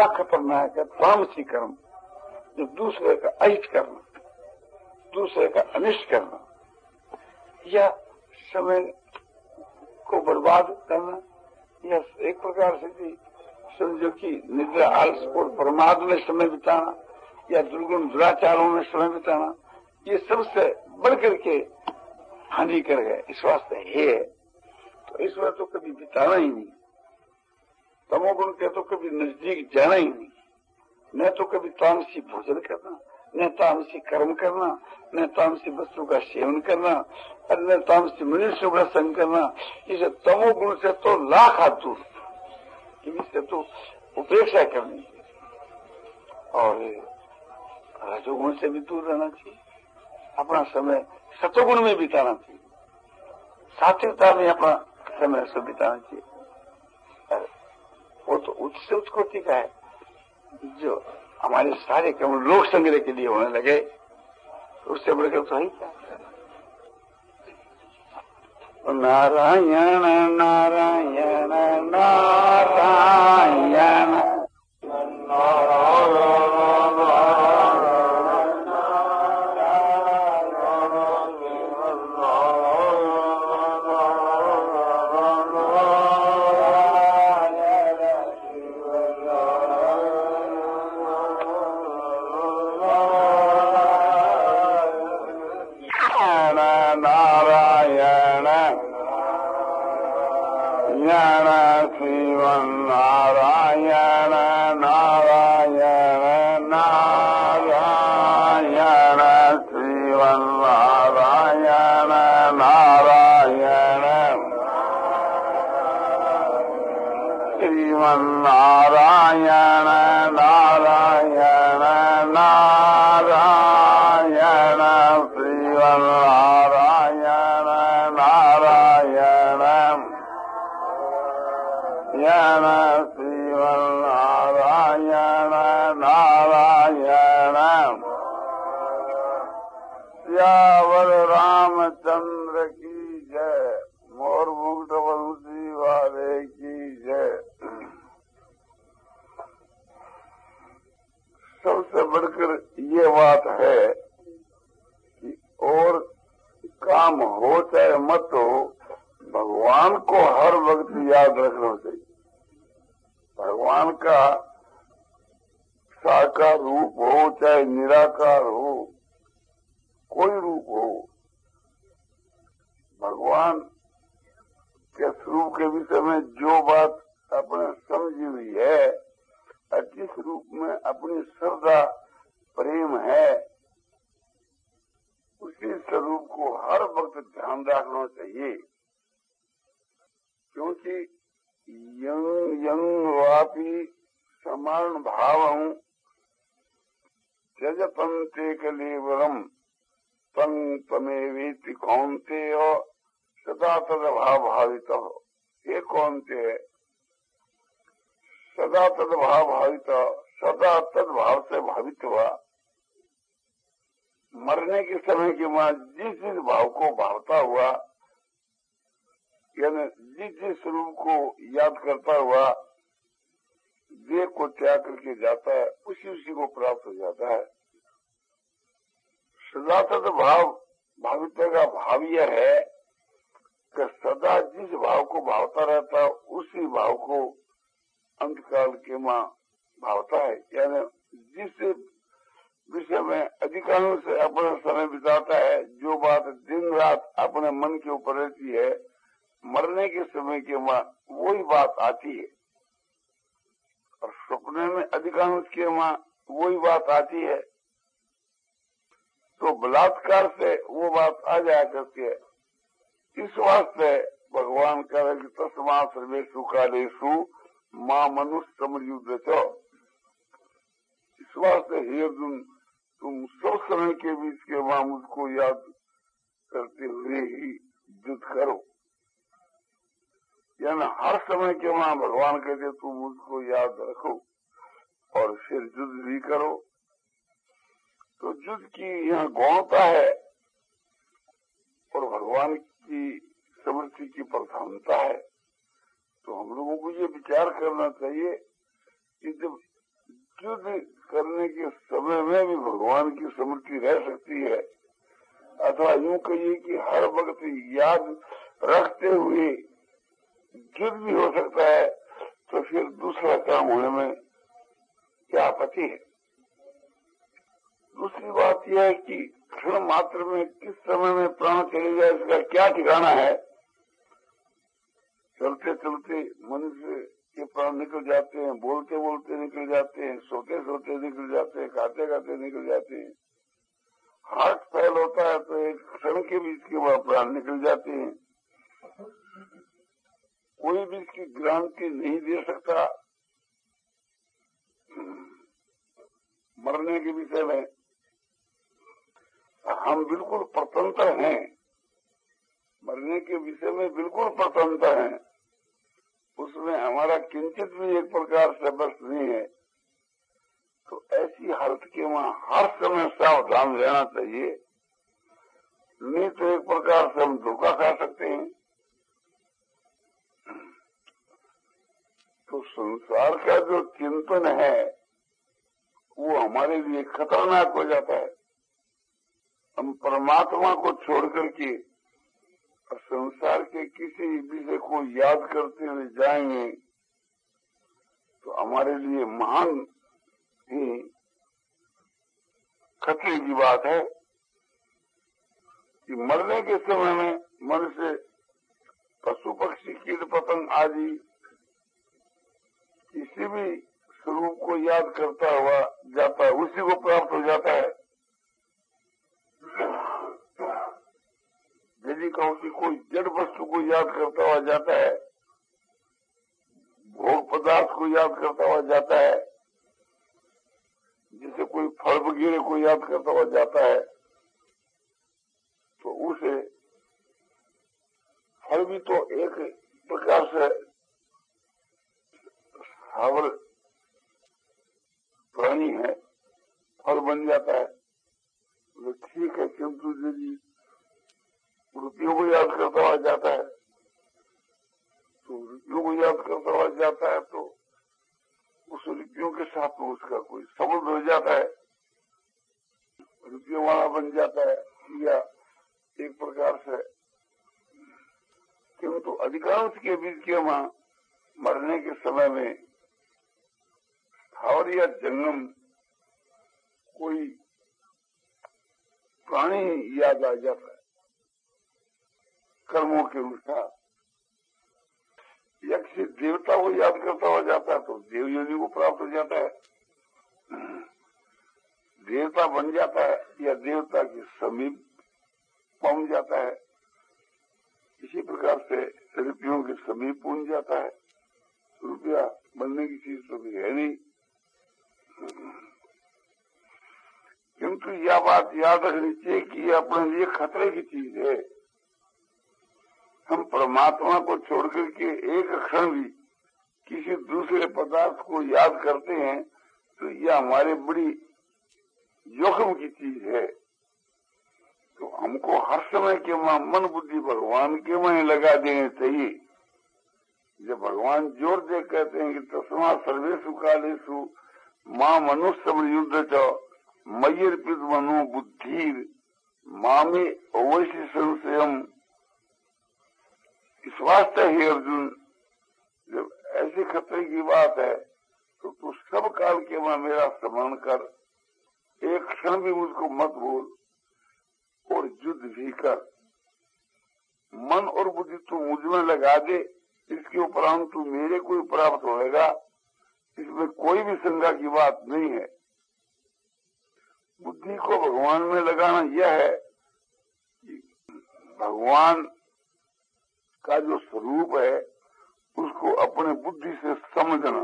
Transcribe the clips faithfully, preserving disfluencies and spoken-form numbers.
सबका खतरनाक है तामसी कर्म, जो दूसरे का अहित करना, दूसरे का अनिष्ट करना, या समय को बर्बाद करना, या एक प्रकार से भी समझो कि निद्रा, आलस और प्रमाद में समय बिताना, या दुर्गुण दुराचारों में समय बिताना, ये सबसे बढ़कर के हानिकर है। इस वास्ते है तो इस बार तो कभी बिताना ही नहीं। तमोगुण के तो कभी नजदीक जाना ही नहीं, न तो कभी तामसी भोजन करना, न तामसी कर्म करना, न तामसी वस्तु का सेवन करना, और न तामसी मनुष्य का संग करना। इसे तमोगुण से तो लाख हाथ दूर, इससे तो उपेक्षा करनी और रजोगुण से भी दूर रहना चाहिए। अपना समय सतोगुण में बिताना चाहिए, सात्विकता में अपना समय से बिताना चाहिए। वो तो उच्च से उच्च कोटि का है, जो हमारे सारे कर्म लोक संग्रह के लिए होने लगे, उससे बढ़कर तो है क्या। नारायण नारायण नारायण नारायण नारायण नारायण श्रीमन्नारायण नारायण यण श्रीमन्नारायण नारायण। सियावर रामचंद्र की जय, मोर मुकुट वंशी वाले की जय। सबसे बढ़कर ये बात है कि और काम हो चाहे मत हो, भगवान को हर वक्त याद रखना चाहिए। भगवान का साकार रूप हो चाहे निराकार हो, कोई रूप हो, भगवान के स्वरूप के विषय में जो बात अपने समझी हुई है, जिस रूप में अपनी श्रद्धा प्रेम है, उसी स्वरूप को हर वक्त ध्यान रखना चाहिए। क्योंकि यंग यंग वापी समान भावं त्यजपन्ते कलेवरम तंग तमेवेति कौन्तेय सदा तदभाव भावित। ये कौनते है? सदा तदभाव भावित, सदा तदभाव से भावित हुआ। मरने के समय के बाद जिस जिस भाव को भावता हुआ, यानी जिस जिस स्वरूप को याद करता हुआ देह को त्याग करके जाता है, उसी उसी को प्राप्त हो जाता है। सदा तदभाव भावित्व का भाव यह है कि सदा जिस भाव को भावता रहता है, उसी भाव को अंतकाल के मां भावता है। यानी जिस विषय में अधिकांश से अपना समय बिताता है, जो बात दिन रात अपने मन के ऊपर रहती है, मरने के समय के मां वही बात आती है। और सपने में अधिकांश के मां वही बात आती है। तो बलात्कार से वो बात आ जाया करती है। इस वास्ते भगवान कह रहे कि तस्मा सर्वेषु कालेषु मां मनुष्य समरयुद्ध चो। इस वास्ते हे अर्जुन, तुम सब समय के बीच के मां मुझको याद करते हुए ही युद्ध करो। यानी हर समय के मां भगवान कहते तुम मुझको याद रखो और फिर युद्ध भी करो। तो युद्ध की यहाँ गौणता है और भगवान की समृद्धि की प्रधानता है। तो हम लोगों को ये विचार करना चाहिए कि जब युद्ध करने के समय में भी भगवान की स्मृति रह सकती है, अथवा यूं कहिए कि हर वक्त याद रखते हुए युद्ध भी हो सकता है, तो फिर दूसरा काम होने में क्या आपत्ति है। दूसरी बात यह है कि क्षण मात्र में किस समय में प्राण चले जाए इसका क्या ठिकाना है। चलते चलते मनुष्य के प्राण निकल जाते हैं, बोलते बोलते निकल जाते हैं, सोते सोते निकल जाते हैं, खाते खाते निकल जाते हैं। हार्ट फेल होता है तो एक क्षण के बीच के बाद प्राण निकल जाते हैं। कोई भी इसकी गारंटी नहीं दे सकता मरने के विषय में। हम बिल्कुल स्वतंत्र हैं, मरने के विषय में बिल्कुल स्वतंत्र हैं, उसमें हमारा किंचित भी एक प्रकार से बस नहीं है। तो ऐसी हालत के वहां हर समय सावधान रहना चाहिए, नहीं तो एक प्रकार से हम धोखा खा सकते हैं। तो संसार का जो चिंतन है वो हमारे लिए खतरनाक हो जाता है। हम परमात्मा को छोड़ करके संसार के किसी विषय को याद करते हुए जाएंगे तो हमारे लिए महान ही खतरे की बात है कि मरने के समय में मनुष्य पशु पक्षी कीट पतंग आदि किसी भी स्वरूप को याद करता हुआ जाता है, उसी को प्राप्त हो जाता है। यदि कहो कि कोई जड़ वस्तु को याद करता हुआ जाता है, भोग पदार्थ को याद करता हुआ जाता है, जैसे कोई फल वगैरह को याद करता हुआ जाता है, तो उसे फल भी तो एक प्रकार से स्थावर प्राणी है, फल बन जाता है। तो ठीक है, किंतु यदि रुपयों को याद करता हुआ जाता है तो रुपयों को याद करता हुआ जाता है तो उस रुपयों के साथ में उसका कोई संबंध हो जाता है, रुपयों वाला बन जाता है या एक प्रकार से। किंतु अधिकांश के बीच के वहां मरने के समय में स्थावर या जंगम कोई प्राणी याद आ जाता है कर्मों के अनुसार। यक्ष देवता को याद करता हुआ जाता है तो देव योनि को प्राप्त हो जाता है, देवता बन जाता है या देवता के समीप पहुंच जाता है। इसी प्रकार से रुपयों के समीप पहुंच जाता है। रुपया बनने की चीज तो भी है नहीं, किंतु यह बात याद रखनी चाहिए कि यह अपने लिए खतरे की चीज है। हम परमात्मा को छोड़ करके एक क्षण भी किसी दूसरे पदार्थ को याद करते हैं तो यह हमारे बड़ी जोखिम की चीज है। तो हमको हर समय के वहां मन बुद्धि भगवान के वहीं लगा देने चाहिए। जब भगवान जोर दे कहते हैं कि तस्मा सर्वेषु कालेषु मां मनुष्य युद्ध च मय्यर्पित मनो बुद्धि मामे अवश्य संशयम, इस वास्ते ही अर्जुन जब ऐसी खतरे की बात है तो तू सब काल के वहां मेरा स्मरण कर, एक क्षण भी मुझको मत भूल और युद्ध भी कर। मन और बुद्धि तू मुझ में लगा दे, इसके उपरांत तू मेरे को प्राप्त होएगा, इसमें कोई भी शंका की बात नहीं है। बुद्धि को भगवान में लगाना यह है कि भगवान का जो स्वरूप है उसको अपने बुद्धि से समझना।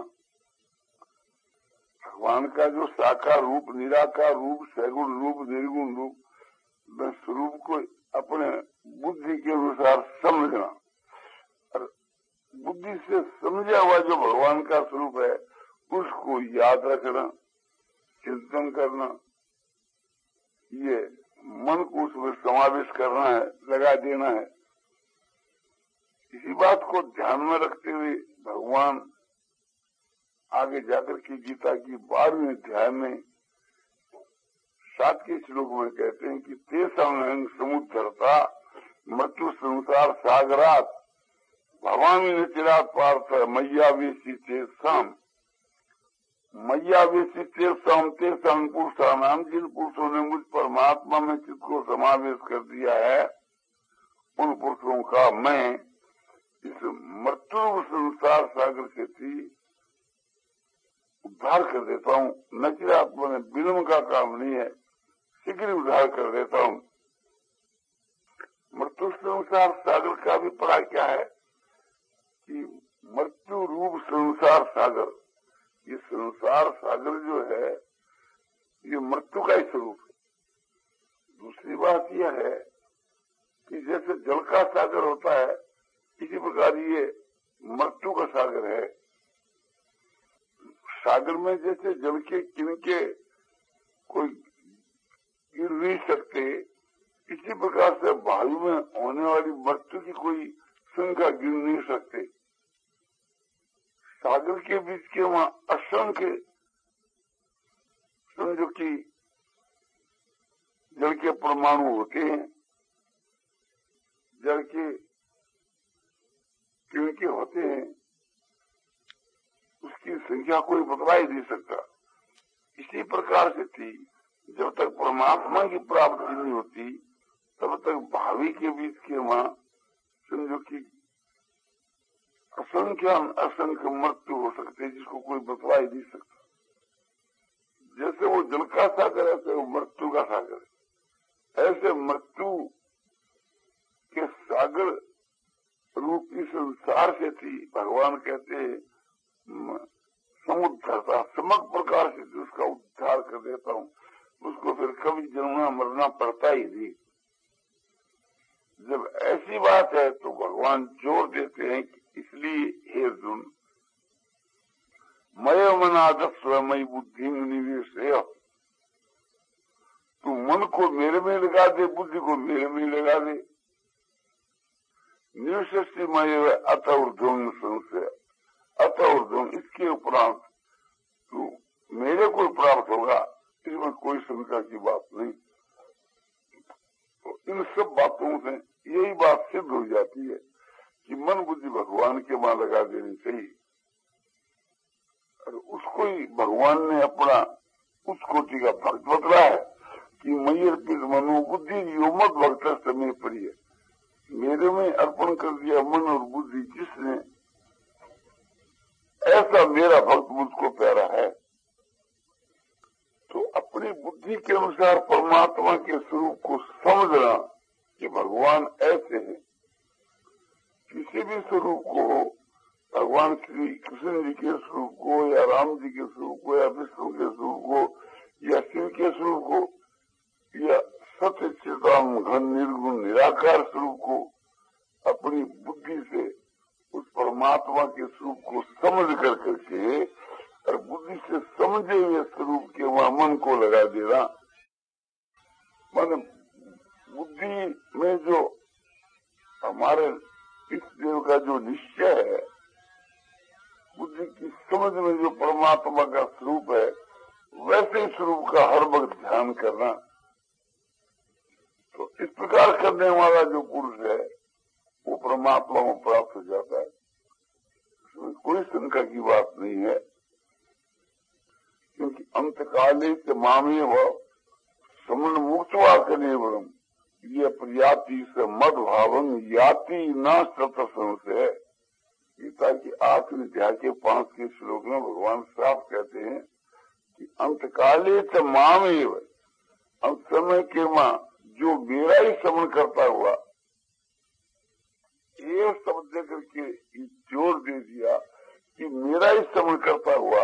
भगवान का जो साकार रूप, निराकार रूप, सगुण रूप, निर्गुण रूप, वह स्वरूप को अपने बुद्धि के अनुसार समझना और बुद्धि से समझा हुआ जो भगवान का स्वरूप है उसको याद रखना, चिंतन करना, ये मन को उसमें समावेश करना है, लगा देना है। इसी बात को ध्यान में रखते हुए भगवान आगे जाकर के गीता की बारहवें अध्याय में सात के श्लोक में कहते हैं कि तेषां समुद्धरता मृत्यु संसार सागरात भवामी न चिरात पार्थ मैयावेशी तेषाम मैयावेशी तेषाम तेषां पुरुषाणाम, जिन पुरुषों ने मुझ परमात्मा में चित्त को समावेश कर दिया है उन पुरुषों का मैं इस मृत्यु संसार सागर से थी उद्धार कर देता हूँ। नचिरात्मा ने विलम्ब का काम नहीं है, शीघ्र उद्धार कर देता हूँ। मृत्यु संसार सागर का भी पता क्या है कि मृत्यु रूप संसार सागर, ये संसार सागर जो है ये मृत्यु का ही स्वरूप है। दूसरी बात यह है कि जैसे जल का सागर होता है इसी प्रकार ये मृत्यु का सागर है। सागर में जैसे जल के किनके कोई गिर नहीं सकते, इसी प्रकार से वायु में होने वाली मृत्यु की कोई संख्या गिर नहीं सकते। सागर के बीच के वहां असंख्य समझो कि जल के परमाणु होते हैं, जल के किनके होते हैं, उसकी संख्या कोई बतला ही नहीं सकता। इसी प्रकार से थी, जब तक परमात्मा की प्राप्ति नहीं होती तब तक भावी के बीच के वहां समझो कि असंख्य असंख्य मृत्यु हो सकते हैं जिसको कोई बतला ही नहीं सकता। जैसे वो जल का सागर है ऐसे वो मृत्यु का सागर है। ऐसे मृत्यु के सागर रूपी संसार से थी भगवान कहते हैं समुद्धरता, समग्र प्रकार से उसका उद्धार कर देता हूँ, उसको फिर कभी जन्मना मरना पड़ता ही नहीं। जब ऐसी बात है तो भगवान जोर देते हैं कि इसलिए हे अर्जुन मय मनादत स्वयं बुद्धि में निवेश है, तू मन को मेरे में लगा दे, बुद्धि को मेरे में लगा दे। निवृत्ति मय अत ऊर्ध्वं संशय, अत ऊर्ध्वं इसके उपरांत तू मेरे को प्राप्त होगा, इसमें कोई शंका की बात नहीं। तो इन सब बातों से यही बात सिद्ध हो जाती है कि मन बुद्धि भगवान के वहां लगा देनी चाहिए और उसको ही भगवान ने अपना उस कोटि का भक्त बतला है कि मई अर्पित मनो बुद्धि यो मत भक्त समय प्रिय, मेरे में अर्पण कर दिया मन और बुद्धि जिसने, ऐसा मेरा भक्त मुझको प्यारा है। तो अपनी बुद्धि के अनुसार परमात्मा के स्वरूप को समझना कि भगवान ऐसे हैं। किसी भी स्वरूप को, भगवान श्री कृष्ण जी के स्वरूप को या राम जी के स्वरूप को या विष्णु के स्वरूप को या शिव के स्वरूप को या सत्य चिदानंद घन निर्गुण निराकार स्वरूप को अपनी बुद्धि से उस परमात्मा के स्वरूप को समझ कर करके और बुद्धि से समझे हुए स्वरूप के वहां मन को लगा देना। माने बुद्धि में जो हमारे इस देव का जो निश्चय है, बुद्धि की समझ में जो परमात्मा का स्वरूप है, वैसे स्वरूप का हर वक्त ध्यान करना। तो इस प्रकार करने वाला जो पुरुष है वो परमात्मा को प्राप्त हो जाता है, इसमें कोई शंका की बात नहीं है। क्योंकि अंतकाले से मामे व समन मुक्तवा कलेवरम ये प्रयाति से मद भावन याति न सत संशय। गीता की आखिरी अध्याय के पांच के श्लोक में भगवान साफ कहते हैं कि अंतकाले से मामेव, अंत समय के मां जो मेरा ही श्रवण करता हुआ, ये शब्द देकर के जोर दे दिया कि मेरा ही श्रवण करता हुआ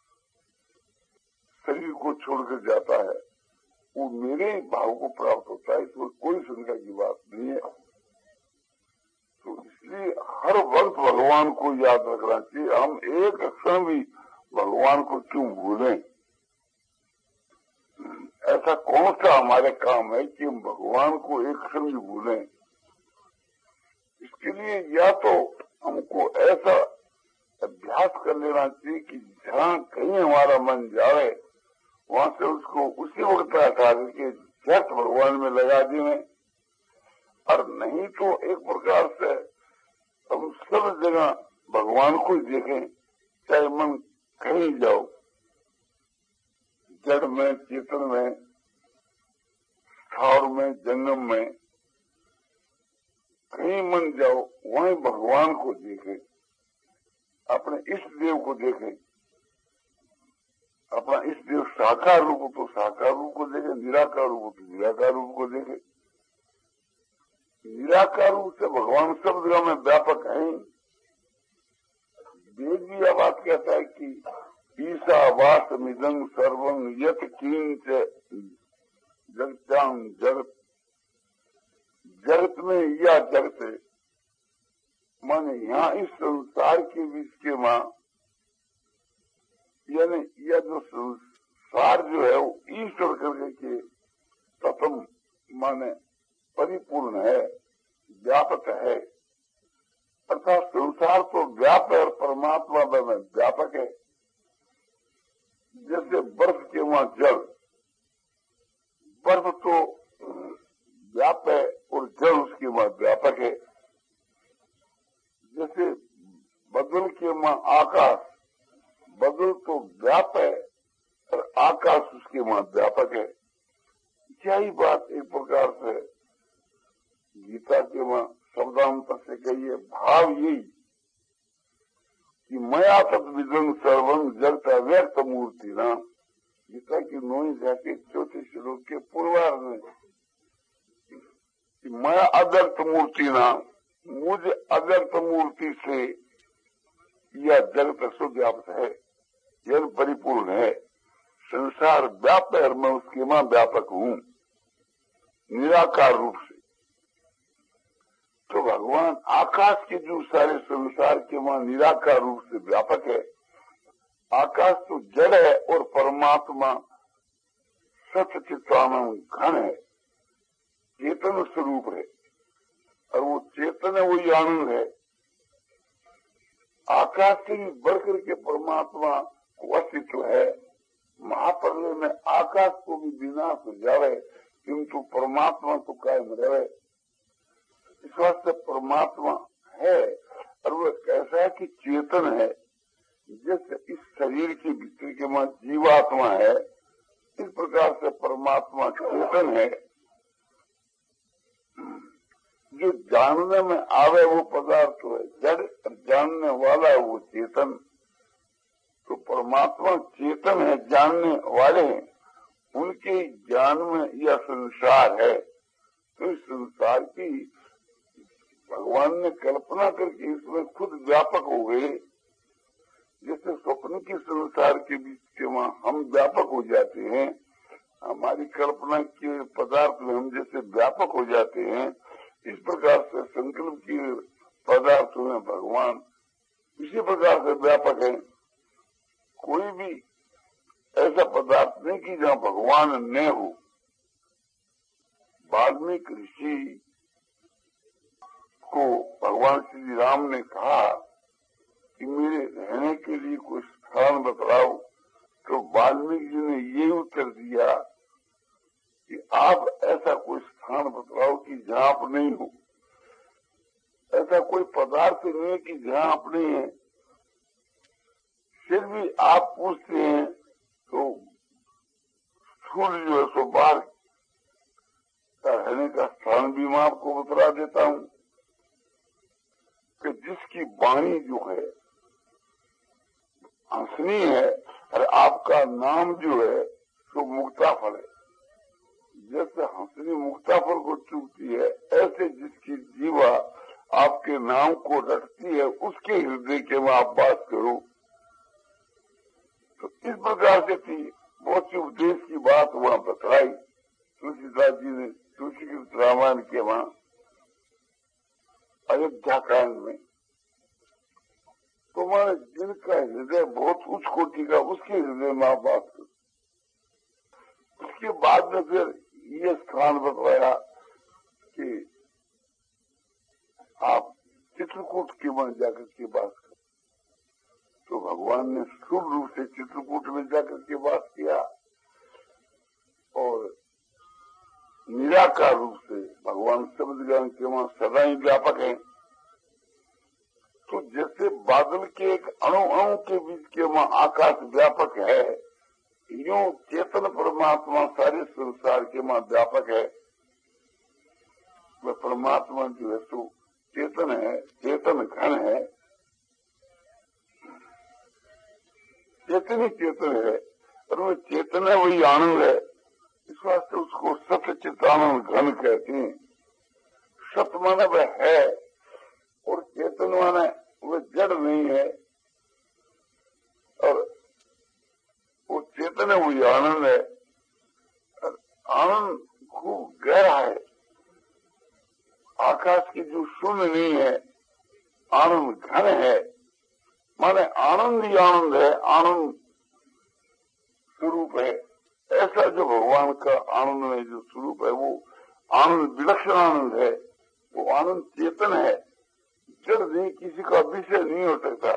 शरीर को छोड़कर जाता है, वो मेरे भाव को प्राप्त होता है, इसमें कोई शंका की बात नहीं है। तो इसलिए हर वक्त भगवान को याद रखना चाहिए। हम एक क्षण भी भगवान को क्यों भूलें? ऐसा कौन सा हमारे काम है कि हम भगवान को एक क्षण भी भूलें? इसके लिए या तो हमको ऐसा अभ्यास कर लेना चाहिए कि जहाँ कहीं हमारा मन जाए वहां से उसको उसी वक्त हटा करके झट भगवान में लगा दें, और नहीं तो एक प्रकार से हम सब जगह भगवान को ही देखें, चाहे मन कहीं जाओ, जड़ में, चेतन में, स्थावर में, जंगम में, कहीं मन जाओ वहीं भगवान को देखें, अपने इष्ट देव को देखें, अपना इष्ट देव साकार रूप तो साकार रूप को देखें, निराकार रूप तो निराकार रूप को देखें। निराकार रूप से भगवान सब जगह में व्यापक है। वेद भी यह बात कहता है कि ईसा वास मिदंग सर्वं यत किंच जगतां जगत, जगत में यह जगत है, माने यहाँ इस संसार के बीच के माँ, यानी यह जो संसार जो है वो ईश्वर करके के प्रथम माने परिपूर्ण है, व्यापक है, अर्थात संसार तो व्याप है और परमात्मा में व्यापक है। जैसे बर्फ के वहां जल, बर्फ तो व्याप है और जल उसके वहां व्यापक है। जैसे बदल के वहां आकाश, बदल तो व्याप है और आकाश उसके वहां व्यापक है। यही बात एक प्रकार से गीता के वहां शब्दांतर से कहिए, भाव यही कि मया तत् विदं सर्वं जगत अव्यक्त मूर्ति ना, गीता की नौवीं जाके चौथे श्लोक के पूर्वार्ध में कि मैं अव्यक्त मूर्ति ना, मुझ अव्यक्त मूर्ति से यह जगत सुव्याप्त है, यह परिपूर्ण है। संसार व्याप्त है और मैं उसके मां व्यापक हूँ निराकार रूप से। तो भगवान आकाश के जो सारे संसार के मां निराकार रूप से व्यापक है। आकाश तो जड़ है और परमात्मा सच्चिदानंद घन है, चेतन स्वरूप है, और वो चेतन है, वही आनंद है। आकाश से भी बढ़कर के परमात्मा को अस्तित्व है। महाप्रलय में आकाश को भी विनाश हो जावे किंतु परमात्मा तो कायम रहे। इस वास्ते परमात्मा है और वह कैसा है कि चेतन है। जैसे इस शरीर के भीतर के मां जीवात्मा है, इस प्रकार से परमात्मा चेतन है। जो जानने में आवे वो पदार्थ है जड़, और जानने वाला है वो चेतन। तो परमात्मा चेतन है, जानने वाले हैं, उनके ज्ञान में यह संसार है। तो इस संसार की भगवान ने कल्पना करके इसमें खुद व्यापक हो गए। जैसे स्वप्न के संसार के बीच के वहां हम व्यापक हो जाते हैं, हमारी कल्पना के पदार्थ में हम जैसे व्यापक हो जाते हैं, इस प्रकार से संकल्प के पदार्थों में भगवान इसी प्रकार से व्यापक है। कोई भी ऐसा पदार्थ नहीं कि जहाँ भगवान न हो। वाल्मीकि ऋषि को भगवान श्री राम ने कहा कि मेरे रहने के लिए कोई स्थान बतलाओ, तो वाल्मीकि जी ने ये उत्तर दिया कि आप ऐसा कोई स्थान बतलाओ कि जहाँ आप नहीं हो। ऐसा कोई पदार्थ नहीं है कि जहाँ आप नहीं है। फिर भी आप पूछते हैं तो सूर्य जो है सो बाहर का रहने का स्थान भी मैं आपको बतला देता हूँ कि जिसकी वाणी जो है हंसनी है और आपका नाम जो है तो मुक्ताफल है। जैसे हंसनी मुक्ताफल को चूकती है, ऐसे जिसकी जीवा आपके नाम को रटती है उसके हृदय के में आप बात करो। तो इस प्रकार से थी बहुत सी उपदेश की बात वहां बतलाई तुलसीदास जी ने तुलसी के रामायण के वहां अयोध्या कांड में। तो माने जिनका हृदय बहुत उच्च कोटि का, उसके हृदय में आप बात करो। उसके बाद में फिर ये स्थान बतलाया कि आप चित्रकूट के मन जाकर के बात करो। तो भगवान ने स्थूल रूप से चित्रकूट में जाकर के वास किया और निराकार रूप से भगवान शब्द ज्ञान के वहां सदा ही व्यापक है। तो जैसे बादल के एक अणु अणु के बीच के वहां आकाश व्यापक है, यूं चेतन परमात्मा सारे संसार के वहां व्यापक है। वह परमात्मा जो है तो चेतन है, चेतन घन है, चेतन ही चेतन है और वो चेतन है वही आनंद है। इस वास्ते उसको सत चित आनंद घन कहते हैं। सत माने वह है और चेतन माने वह जड़ नहीं है, और वो चेतन है वही आनंद है। और आनंद खूब गहरा है, आकाश की जो शून्य नहीं है, आनंद घन है, माने आनंद ही आनंद है, आनंद स्वरूप है। ऐसा जो भगवान का आनंद में जो स्वरूप है वो आनंद विलक्षण आनंद है, वो आनंद चेतन है, जड़ नहीं, किसी का विषय नहीं हो सकता।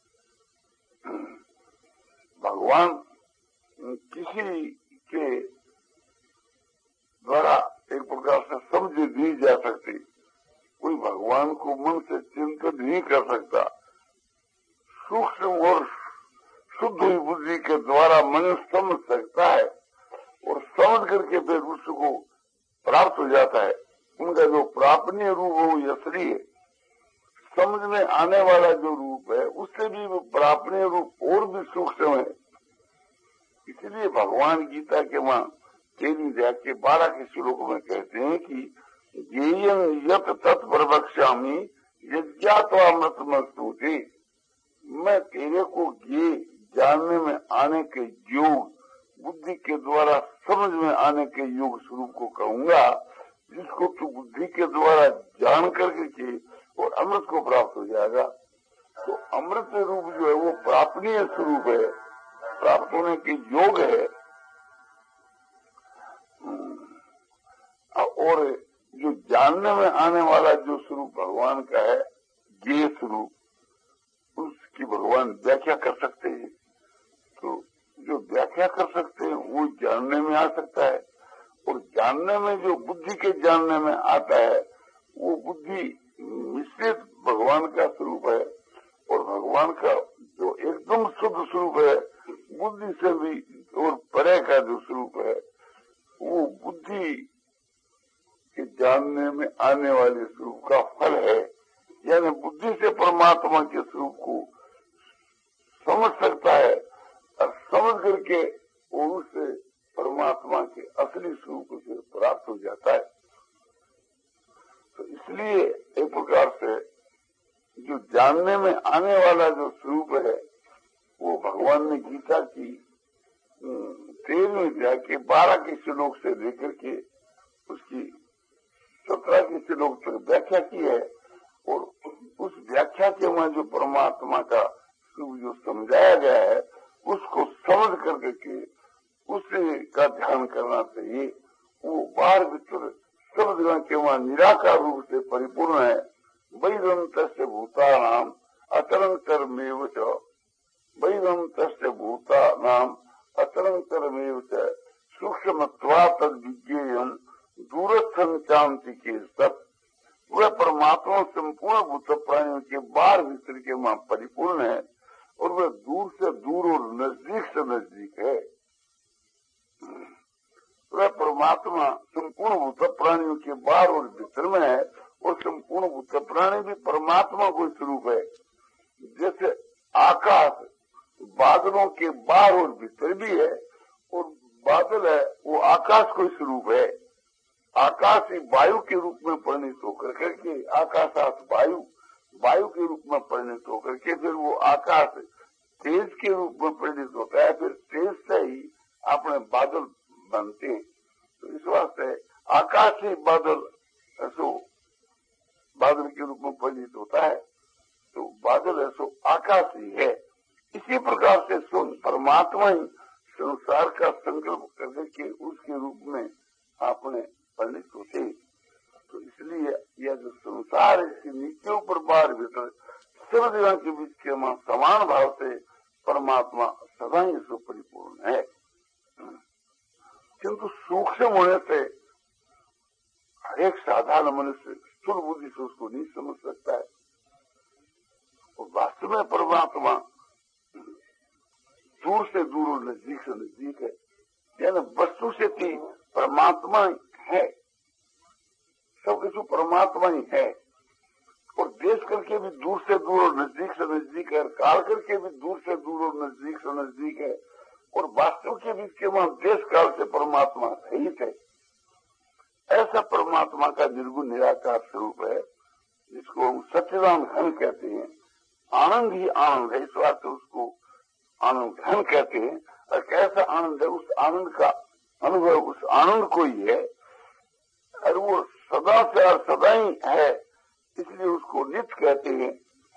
भगवान किसी के द्वारा एक प्रकार से समझे नहीं जा सकती, कोई भगवान को मन से चिंतन नहीं कर सकता। सूक्ष्म और शुद्ध हुई बुद्धि के द्वारा मन समझ सकता है और समझ करके फिर उसको प्राप्त हो जाता है। उनका जो प्रापणीय रूप है वो असली है, समझ में आने वाला जो रूप है उससे भी वो प्रापणीय रूप और भी सूक्ष्म है। इसलिए भगवान गीता के वहां तेरहवीं अध्याय के बारह के श्लोक में कहते हैं कि ज्ञेयं यत् तत् प्रवक्ष्यामि यज्ञात्वा अमृतमस्तुते। मैं तेरे को ये जानने में आने के योग, बुद्धि के द्वारा समझ में आने के योग स्वरूप को कहूंगा, जिसको तू बुद्धि के द्वारा जान करके के और अमृत को प्राप्त हो जाएगा। तो अमृत रूप जो है वो प्रापणीय स्वरूप है, प्राप्त होने के योग है। और जो जानने में आने वाला जो स्वरूप भगवान का है, ये स्वरूप, उसकी भगवान व्याख्या कर सकते हैं। तो जो व्याख्या कर सकते हैं वो जानने में आ सकता है, और जानने में जो बुद्धि के जानने में आता है वो बुद्धि मिश्रित भगवान का स्वरूप है। और भगवान का जो एकदम शुद्ध स्वरूप है, बुद्धि से भी और परे का जो स्वरूप है, वो बुद्धि के जानने में आने वाले स्वरूप का फल है। यानी बुद्धि से परमात्मा के स्वरूप को समझ सकता है और समझ करके वो उससे परमात्मा के असली स्वरूप से प्राप्त हो जाता है। तो इसलिए एक प्रकार से जो जानने में आने वाला जो स्वरूप है वो भगवान ने गीता की तेरहवीं अध्याय के बारह के श्लोक से लेकर के उसकी सत्रह के श्लोक तक व्याख्या की है। और उस व्याख्या के वहां जो परमात्मा का स्वरूप जो समझाया गया है उसको समझ करके के उसे का ध्यान करना चाहिए। वो बाहर भीतर सब जगह के वहां निराकार रूप से परिपूर्ण है। वैदंत भूतानाम अतरंतरमेव च, वैदंत भूतानाम अतरंतरमेव च सूक्ष्मत्वा तद विज्ञेयम् दूरस्थं चांति के सत। वह परमात्मा संपूर्ण भूत प्राणियों के बाहर भीतर के वहां परिपूर्ण है और वह दूर से दूर और नजदीक से नजदीक है। वह परमात्मा संपूर्ण भूत प्राणियों के बाहर और भीतर में है और संपूर्ण भूत प्राणी भी परमात्मा को स्वरूप है। जैसे आकाश बादलों के बाहर और भीतर भी है और बादल है वो आकाश को स्वरूप है। आकाश ही वायु के रूप में परिणित होकर करके आकाशात वायु, वायु के रूप में परिणित होकर के फिर वो आकाश तेज के रूप में परिणित होता है, फिर तेज से ही अपने बादल बनते हैं। तो इस वास्ते आकाश ही बादल ऐसो बादल के रूप में परिणित होता है। तो बादल ऐसो आकाश ही है। इसी प्रकार से परमात्मा ही संसार का संकल्प करके उसके रूप में आपने परिणित होते। तो इसलिए यह जो संसार है इसके नीचे ऊपर बाहर भीतर सर्वदेवा के बीच के समान भाव से परमात्मा सदा ही सुपरिपूर्ण है। किंतु सूक्ष्म होने से एक साधारण मनुष्य स्थूल बुद्धि से उसको नहीं समझ सकता है। और वास्तव में परमात्मा दूर से दूर और नजदीक से नजदीक है, यानी वस्तु से थी परमात्मा है, सब कुछ परमात्मा ही है। और देश करके भी दूर से दूर और नजदीक से नजदीक है, काल करके भी दूर से दूर और नजदीक से नजदीक है, और वास्तव के बीच के वहां देश काल से परमात्मा रहित है। ऐसा परमात्मा का निर्गुण निराकार स्वरूप है, जिसको हम सच्चिदानंद घन कहते हैं। आनंद ही आनंद है, इस बात से उसको आनंद घन कहते हैं। और कैसा आनंद है, उस आनंद का अनुभव उस आनंद को ही है, और वो सदा से और सदा ही है, इसलिए उसको नित्य कहते हैं।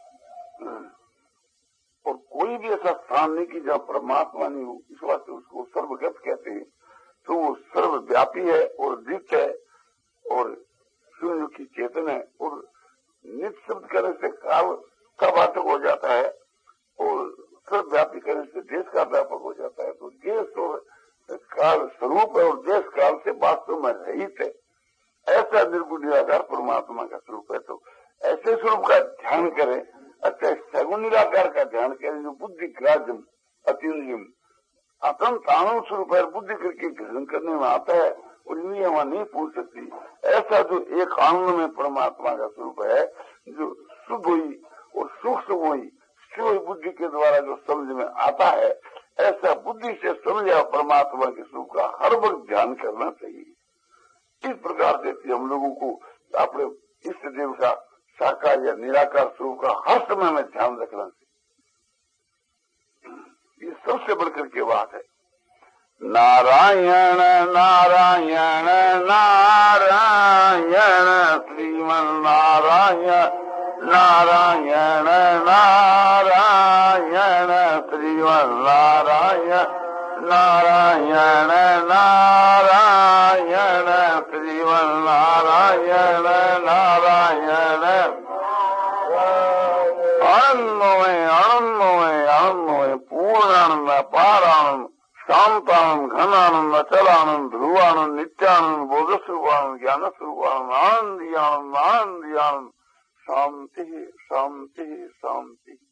और कोई भी ऐसा स्थान नहीं कि जहाँ परमात्मा नहीं हो, इस बात से उसको सर्वगत कहते हैं। तो वो सर्वव्यापी है और नित्य है और शून्य की चेतन है। और नित्य शब्द करने से काल का वाचक हो जाता है और सर्वव्यापी करने से देश का व्यापक हो जाता है। तो देश और काल स्वरूप है और देश काल से वास्तव में रहित है। ऐसा निर्गुण निराकार परमात्मा का स्वरूप है। तो ऐसे स्वरूप का ध्यान करें, अच्छा सगुण निराकार का ध्यान करें, जो बुद्धि ग्राह्यम अतीन्द्रियम अत्यंत आनंद स्वरूप है, बुद्धि करके ग्रहण करने में आता है और इंद्रियां वहां नहीं पूछ सकती। ऐसा जो एक आनंद में परमात्मा का स्वरूप है, जो शुद्ध हुई और सूक्ष्म हुई स्थिर बुद्धि के द्वारा जो समझ में आता है, ऐसा बुद्धि से समझा परमात्मा के स्वरूप का हर वक्त ध्यान करना चाहिए। इस प्रकार से हम लोगों को अपने इष्ट देव का साकार या निराकार स्वरूप का हर समय में ध्यान रखना चाहिए। ये सबसे बढ़कर के बात है। नारायण नारायण नारायण श्रीमन नारायण नारायण नारायण श्रीमन नारायण नारायण नारायण श्रीमन नारायण नारायण आनंदमय आनंदमय आनंदमय पूर्ण आनंद अपार आनंद शांतानंद घनानंद अचलानंद ध्रुवानंद नित्यानंद बोध स्वरूपानंद ज्ञान स्वरूपानंद आनंदी आनंद आनंदी आनंद शांति शांति शांति।